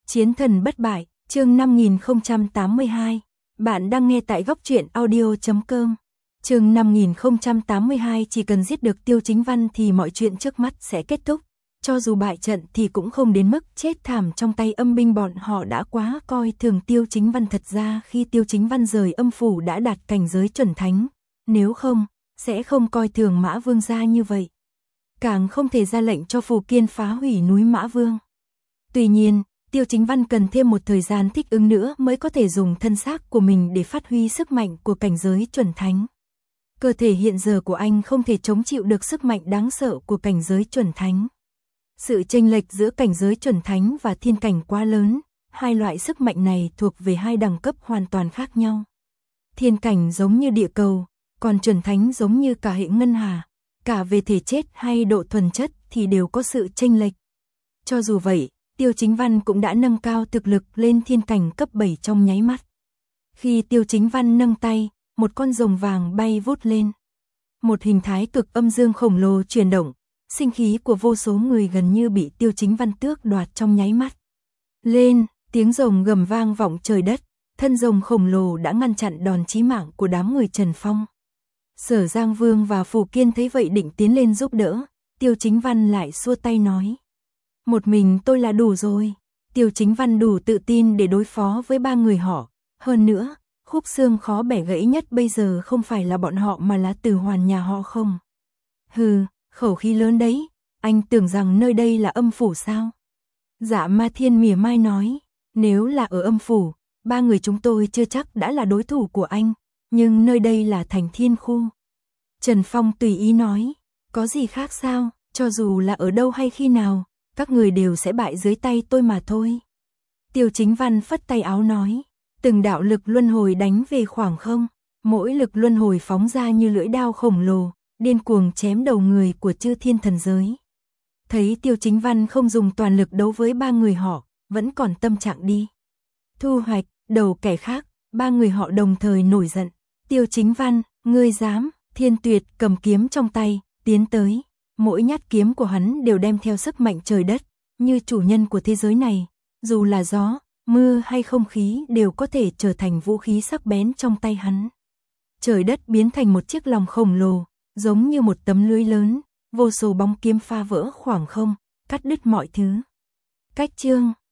Chiến thần bất bại, chương 5082. Bạn đang nghe tại góc truyện audio.com. Chương 5082, chỉ cần giết được Tiêu Chính Văn thì mọi chuyện trước mắt sẽ kết thúc. Cho dù bại trận thì cũng không đến mức chết thảm trong tay âm binh, bọn họ đã quá coi thường Tiêu Chính Văn. Thật ra khi Tiêu Chính Văn rời âm phủ đã đạt cảnh giới chuẩn thánh, nếu không, sẽ không coi thường Mã Vương gia như vậy. Càng không thể ra lệnh cho Phù Kiên phá hủy núi Mã Vương. Tuy nhiên, Tiêu Chính Văn cần thêm một thời gian thích ứng nữa mới có thể dùng thân xác của mình để phát huy sức mạnh của cảnh giới chuẩn thánh. Cơ thể hiện giờ của anh không thể chống chịu được sức mạnh đáng sợ của cảnh giới chuẩn thánh. Sự chênh lệch giữa cảnh giới chuẩn thánh và thiên cảnh quá lớn, hai loại sức mạnh này thuộc về hai đẳng cấp hoàn toàn khác nhau. Thiên cảnh giống như địa cầu, còn chuẩn thánh giống như cả hệ ngân hà, cả về thể chất hay độ thuần chất thì đều có sự chênh lệch. Cho dù vậy, Tiêu Chính Văn cũng đã nâng cao thực lực lên thiên cảnh cấp 7 trong nháy mắt. Khi Tiêu Chính Văn nâng tay, một con rồng vàng bay vút lên. Một hình thái cực âm dương khổng lồ chuyển động, sinh khí của vô số người gần như bị Tiêu Chính Văn tước đoạt trong nháy mắt. Lên, tiếng rồng gầm vang vọng trời đất, thân rồng khổng lồ đã ngăn chặn đòn chí mạng của đám người Trần Phong. Sở Giang Vương và Phù Kiên thấy vậy định tiến lên giúp đỡ, Tiêu Chính Văn lại xua tay nói. Một mình tôi là đủ rồi. Tiêu Chính Văn đủ tự tin để đối phó với ba người họ. Hơn nữa, khúc xương khó bẻ gãy nhất bây giờ không phải là bọn họ mà là Từ Hoàn nhà họ không. Hừ, khẩu khí lớn đấy, anh tưởng rằng nơi đây là âm phủ sao? Dạ Ma Thiên mỉa mai nói, nếu là ở âm phủ, ba người chúng tôi chưa chắc đã là đối thủ của anh, nhưng nơi đây là thành thiên khu. Trần Phong tùy ý nói, có gì khác sao, cho dù là ở đâu hay khi nào, các người đều sẽ bại dưới tay tôi mà thôi. Tiêu Chính Văn phất tay áo nói, từng đạo lực luân hồi đánh về khoảng không, mỗi lực luân hồi phóng ra như lưỡi đao khổng lồ, điên cuồng chém đầu người của chư thiên thần giới. Thấy Tiêu Chính Văn không dùng toàn lực đấu với ba người họ, vẫn còn tâm trạng đi thu hoạch đầu kẻ khác, ba người họ đồng thời nổi giận. Tiêu Chính Văn, ngươi dám? Thiên Tuyệt cầm kiếm trong tay, tiến tới. Mỗi nhát kiếm của hắn đều đem theo sức mạnh trời đất, như chủ nhân của thế giới này, dù là gió, mưa hay không khí đều có thể trở thành vũ khí sắc bén trong tay hắn. Trời đất biến thành một chiếc lòng khổng lồ, giống như một tấm lưới lớn, vô số bóng kiếm pha vỡ khoảng không, cắt đứt mọi thứ. Cách chương